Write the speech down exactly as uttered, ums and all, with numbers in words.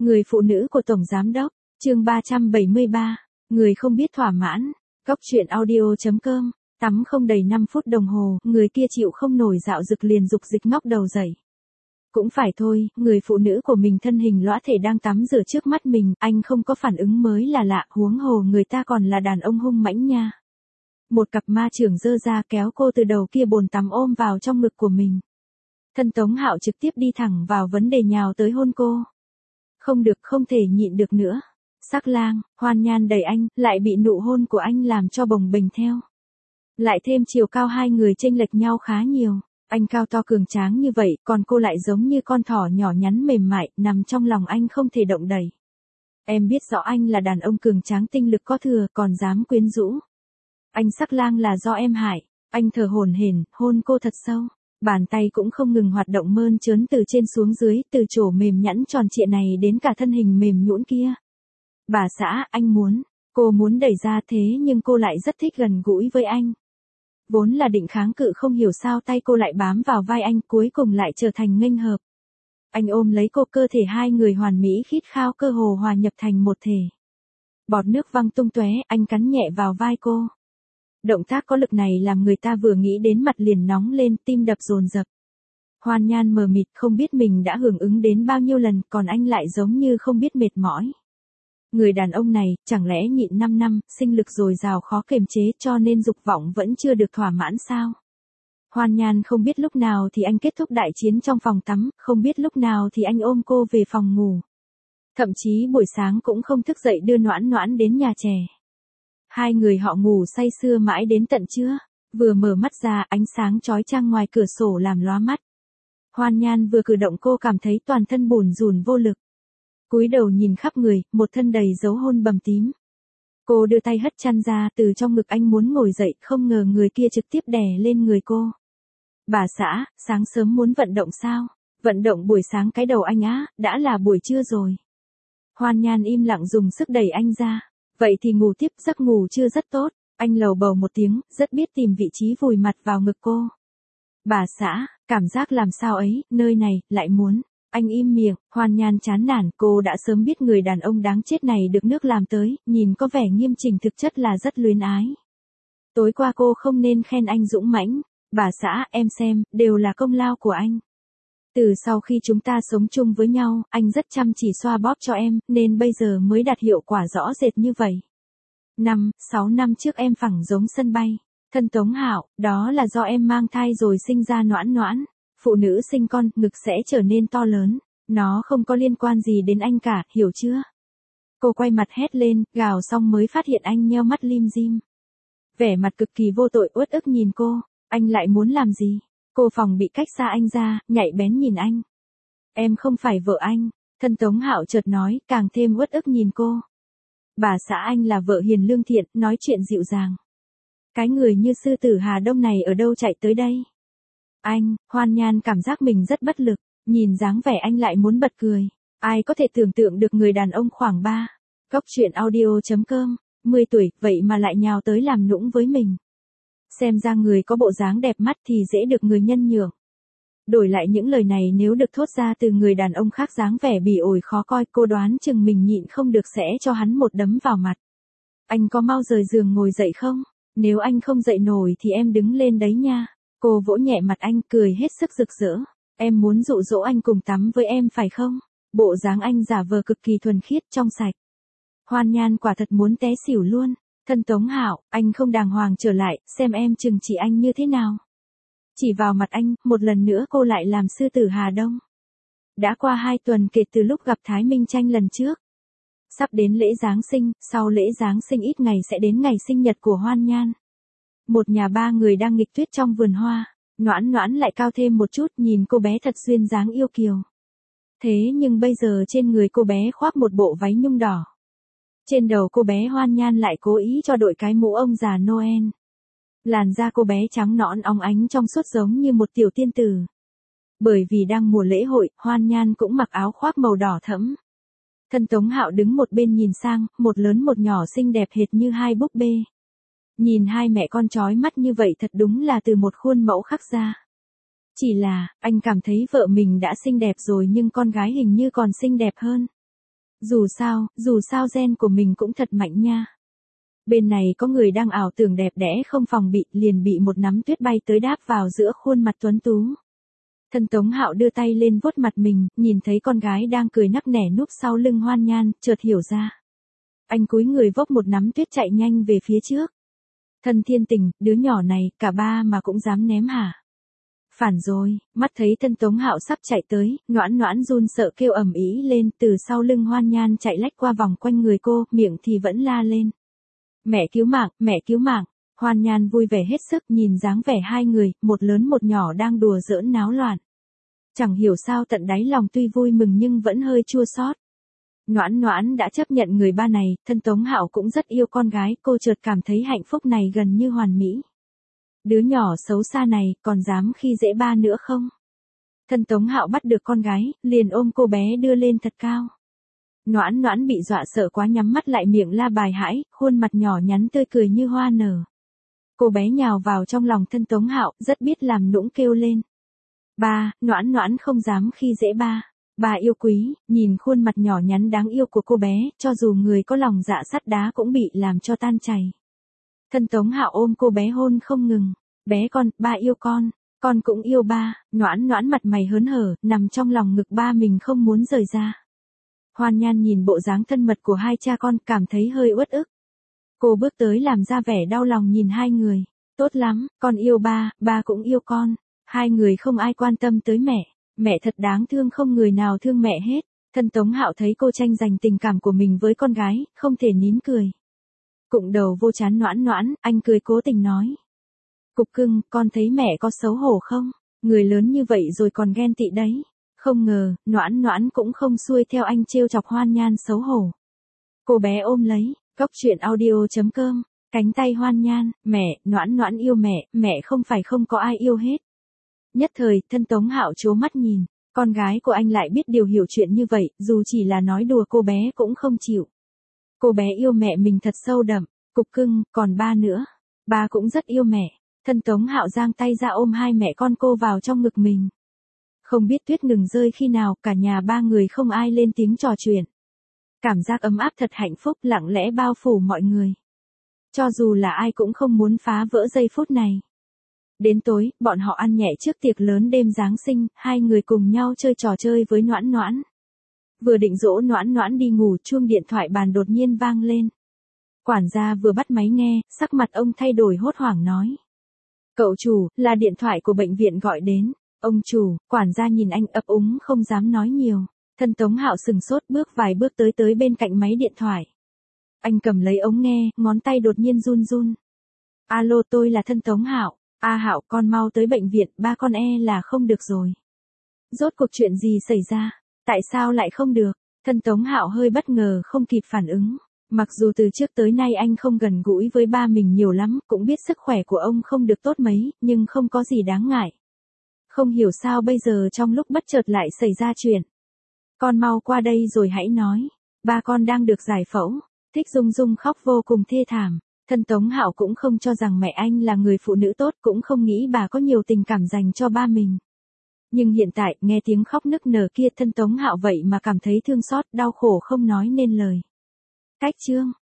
Người phụ nữ của Tổng Giám Đốc, chương ba trăm bảy mươi ba, người không biết thỏa mãn, Cóc truyện audio chấm com, tắm không đầy năm phút đồng hồ, người kia chịu không nổi dạo dực liền dục dịch ngóc đầu dậy. Cũng phải thôi, người phụ nữ của mình thân hình lõa thể đang tắm rửa trước mắt mình, anh không có phản ứng mới là lạ, huống hồ người ta còn là đàn ông hung mãnh nha. Một cặp ma trưởng giơ ra kéo cô từ đầu kia bồn tắm ôm vào trong ngực của mình. Thân Tống Hạo trực tiếp đi thẳng vào vấn đề nhào tới hôn cô. Không được, không thể nhịn được nữa. Sắc lang, Hoan Nhan đẩy anh, lại bị nụ hôn của anh làm cho bồng bềnh theo. Lại thêm chiều cao hai người chênh lệch nhau khá nhiều. Anh cao to cường tráng như vậy, còn cô lại giống như con thỏ nhỏ nhắn mềm mại, nằm trong lòng anh không thể động đẩy. Em biết rõ anh là đàn ông cường tráng tinh lực có thừa, còn dám quyến rũ. Anh Sắc lang là do em hại. Anh thở hổn hển, hôn cô thật sâu. Bàn tay cũng không ngừng hoạt động mơn trớn từ trên xuống dưới, từ chỗ mềm nhẵn tròn trịa này đến cả thân hình mềm nhũn kia. Bà xã, anh muốn, cô muốn đẩy ra thế nhưng cô lại rất thích gần gũi với anh. Vốn là định kháng cự không hiểu sao tay cô lại bám vào vai anh, cuối cùng lại trở thành nghênh hợp. Anh ôm lấy cô, cơ thể hai người hoàn mỹ khít khao cơ hồ hòa nhập thành một thể. Bọt nước văng tung tóe, anh cắn nhẹ vào vai cô. Động tác có lực này làm người ta vừa nghĩ đến mặt liền nóng lên, tim đập dồn dập. Hoan Nhan mờ mịt không biết mình đã hưởng ứng đến bao nhiêu lần, còn anh lại giống như không biết mệt mỏi. Người đàn ông này, chẳng lẽ nhịn năm năm, sinh lực dồi dào khó kiềm chế cho nên dục vọng vẫn chưa được thỏa mãn sao? Hoan Nhan không biết lúc nào thì anh kết thúc đại chiến trong phòng tắm, không biết lúc nào thì anh ôm cô về phòng ngủ. Thậm chí buổi sáng cũng không thức dậy đưa Noãn Noãn đến nhà trẻ. Hai người họ ngủ say sưa mãi đến tận trưa, vừa mở mắt ra ánh sáng chói chang ngoài cửa sổ làm lóa mắt. Hoan Nhan vừa cử động cô cảm thấy toàn thân bủn rủn vô lực. Cúi đầu nhìn khắp người, một thân đầy dấu hôn bầm tím. Cô đưa tay hất chăn ra, từ trong ngực anh muốn ngồi dậy, không ngờ người kia trực tiếp đè lên người cô. Bà xã, sáng sớm muốn vận động sao? Vận động buổi sáng cái đầu anh á, đã là buổi trưa rồi. Hoan Nhan im lặng dùng sức đẩy anh ra. Vậy thì ngủ tiếp, giấc ngủ chưa rất tốt. Anh lầu bầu một tiếng, rất biết tìm vị trí vùi mặt vào ngực cô. Bà xã, cảm giác làm sao ấy, nơi này, lại muốn. Anh im miệng, Hoan Nhan chán nản, cô đã sớm biết người đàn ông đáng chết này được nước làm tới, nhìn có vẻ nghiêm chỉnh thực chất là rất luyến ái. Tối qua cô không nên khen anh dũng mãnh. Bà xã, em xem, đều là công lao của anh. Từ sau khi chúng ta sống chung với nhau, anh rất chăm chỉ xoa bóp cho em, nên bây giờ mới đạt hiệu quả rõ rệt như vậy. Năm, sáu năm trước em phẳng giống sân bay. Thân Tống Hạo, đó là do em mang thai rồi sinh ra Noãn Noãn. Phụ nữ sinh con, ngực sẽ trở nên to lớn. Nó không có liên quan gì đến anh cả, hiểu chưa? Cô quay mặt hét lên, gào xong mới phát hiện anh nheo mắt lim dim. Vẻ mặt cực kỳ vô tội uất ức nhìn cô, anh lại muốn làm gì? Cô phòng bị cách xa anh ra, nhạy bén nhìn anh. Em không phải vợ anh, thân Tống Hạo chợt nói, càng thêm uất ức nhìn cô. Bà xã anh là vợ hiền lương thiện, nói chuyện dịu dàng. Cái người như sư tử Hà Đông này ở đâu chạy tới đây? Anh, Hoan Nhan cảm giác mình rất bất lực, nhìn dáng vẻ anh lại muốn bật cười. Ai có thể tưởng tượng được người đàn ông khoảng ba. Cóc truyện audio chấm com, mười tuổi, vậy mà lại nhào tới làm nũng với mình. Xem ra người có bộ dáng đẹp mắt thì dễ được người nhân nhượng. Đổi lại những lời này nếu được thốt ra từ người đàn ông khác dáng vẻ bỉ ổi khó coi, cô đoán chừng mình nhịn không được sẽ cho hắn một đấm vào mặt. Anh có mau rời giường ngồi dậy không? Nếu anh không dậy nổi thì em đứng lên đấy nha. Cô vỗ nhẹ mặt anh, cười hết sức rực rỡ. Em muốn dụ dỗ anh cùng tắm với em phải không? Bộ dáng anh giả vờ cực kỳ thuần khiết trong sạch. Hoan Nhan quả thật muốn té xỉu luôn. Thân Tống Hạo, anh không đàng hoàng trở lại, xem em trừng trị anh như thế nào. Chỉ vào mặt anh, một lần nữa cô lại làm sư tử Hà Đông. Đã qua hai tuần kể từ lúc gặp Thái Minh Tranh lần trước. Sắp đến lễ Giáng sinh, sau lễ Giáng sinh ít ngày sẽ đến ngày sinh nhật của Hoan Nhan. Một nhà ba người đang nghịch tuyết trong vườn hoa, Noãn Noãn lại cao thêm một chút, nhìn cô bé thật duyên dáng yêu kiều. Thế nhưng bây giờ trên người cô bé khoác một bộ váy nhung đỏ. Trên đầu cô bé Hoan Nhan lại cố ý cho đội cái mũ ông già Noel. Làn da cô bé trắng nõn óng ánh trong suốt giống như một tiểu tiên tử. Bởi vì đang mùa lễ hội, Hoan Nhan cũng mặc áo khoác màu đỏ thẫm. Thân Tống Hạo đứng một bên nhìn sang, một lớn một nhỏ xinh đẹp hệt như hai búp bê. Nhìn hai mẹ con chói mắt như vậy thật đúng là từ một khuôn mẫu khắc ra. Chỉ là, anh cảm thấy vợ mình đã xinh đẹp rồi nhưng con gái hình như còn xinh đẹp hơn. Dù sao, dù sao gen của mình cũng thật mạnh nha. Bên này có người đang ảo tưởng đẹp đẽ không phòng bị, liền bị một nắm tuyết bay tới đáp vào giữa khuôn mặt tuấn tú. Thân Tống Hạo đưa tay lên vuốt mặt mình, nhìn thấy con gái đang cười nắc nẻ núp sau lưng Hoan Nhan, chợt hiểu ra. Anh cúi người vốc một nắm tuyết chạy nhanh về phía trước. Thân Thiên Tình, đứa nhỏ này, cả ba mà cũng dám ném hả? Phản rồi, mắt thấy thân Tống Hạo sắp chạy tới, Noãn Noãn run sợ kêu ầm ĩ lên, từ sau lưng Hoan Nhan chạy lách qua vòng quanh người cô, miệng thì vẫn la lên. Mẹ cứu mạng, mẹ cứu mạng. Hoan Nhan vui vẻ hết sức, nhìn dáng vẻ hai người, một lớn một nhỏ đang đùa giỡn náo loạn. Chẳng hiểu sao tận đáy lòng tuy vui mừng nhưng vẫn hơi chua xót. Noãn Noãn đã chấp nhận người ba này, thân Tống Hạo cũng rất yêu con gái, cô chợt cảm thấy hạnh phúc này gần như hoàn mỹ. Đứa nhỏ xấu xa này, còn dám khi dễ ba nữa không? Thân Tống Hạo bắt được con gái, liền ôm cô bé đưa lên thật cao. Noãn Noãn bị dọa sợ quá nhắm mắt lại miệng la bài hãi, khuôn mặt nhỏ nhắn tươi cười như hoa nở. Cô bé nhào vào trong lòng thân Tống Hạo, rất biết làm nũng kêu lên. Ba, Noãn Noãn không dám khi dễ ba. Ba yêu quý, nhìn khuôn mặt nhỏ nhắn đáng yêu của cô bé, cho dù người có lòng dạ sắt đá cũng bị làm cho tan chảy. Thân Tống Hạo ôm cô bé hôn không ngừng. Bé con, ba yêu con, con cũng yêu ba. Noãn Noãn mặt mày hớn hở, nằm trong lòng ngực ba mình không muốn rời ra. Hoan Nhan nhìn bộ dáng thân mật của hai cha con, cảm thấy hơi uất ức. Cô bước tới làm ra vẻ đau lòng nhìn hai người. Tốt lắm, con yêu ba, ba cũng yêu con. Hai người không ai quan tâm tới mẹ. Mẹ thật đáng thương, không người nào thương mẹ hết. Thân Tống Hạo thấy cô tranh giành tình cảm của mình với con gái, không thể nín cười. Cụng đầu vô trán Noãn Noãn, anh cười cố tình nói. Cục cưng, con thấy mẹ có xấu hổ không? Người lớn như vậy rồi còn ghen tị đấy. Không ngờ, Noãn Noãn cũng không xuôi theo anh trêu chọc Hoan Nhan xấu hổ. Cô bé ôm lấy, góc truyện audio chấm com, cánh tay Hoan Nhan, mẹ, Noãn Noãn yêu mẹ, mẹ không phải không có ai yêu hết. Nhất thời, thân Tống Hạo trố mắt nhìn, con gái của anh lại biết điều hiểu chuyện như vậy, dù chỉ là nói đùa cô bé cũng không chịu. Cô bé yêu mẹ mình thật sâu đậm, cục cưng, còn ba nữa. Ba cũng rất yêu mẹ. Thân Tống Hạo giang tay ra ôm hai mẹ con cô vào trong ngực mình. Không biết tuyết ngừng rơi khi nào, cả nhà ba người không ai lên tiếng trò chuyện. Cảm giác ấm áp thật hạnh phúc lặng lẽ bao phủ mọi người. Cho dù là ai cũng không muốn phá vỡ giây phút này. Đến tối, bọn họ ăn nhẹ trước tiệc lớn đêm Giáng sinh, hai người cùng nhau chơi trò chơi với Noãn Noãn. Vừa định dỗ Noãn Noãn đi ngủ, chuông điện thoại bàn đột nhiên vang lên. Quản gia vừa bắt máy nghe, sắc mặt ông thay đổi hốt hoảng nói. Cậu chủ, là điện thoại của bệnh viện gọi đến. Ông chủ, quản gia nhìn anh ấp úng không dám nói nhiều. Thân Tống Hạo sừng sốt bước vài bước tới tới bên cạnh máy điện thoại. Anh cầm lấy ống nghe, ngón tay đột nhiên run run. Alo, tôi là thân Tống Hạo. A Hạo, con mau tới bệnh viện, ba con e là không được rồi. Rốt cuộc chuyện gì xảy ra? Tại sao lại không được? Thân Tống Hạo hơi bất ngờ không kịp phản ứng. Mặc dù từ trước tới nay anh không gần gũi với ba mình nhiều lắm, cũng biết sức khỏe của ông không được tốt mấy, nhưng không có gì đáng ngại. Không hiểu sao bây giờ trong lúc bất chợt lại xảy ra chuyện. Con mau qua đây rồi hãy nói. Ba con đang được giải phẫu. Thích Dung Dung khóc vô cùng thê thảm. Thân Tống Hạo cũng không cho rằng mẹ anh là người phụ nữ tốt, cũng không nghĩ bà có nhiều tình cảm dành cho ba mình. Nhưng hiện tại, nghe tiếng khóc nức nở kia, thân Tống Hạo vậy mà cảm thấy thương xót, đau khổ không nói nên lời. Cách chương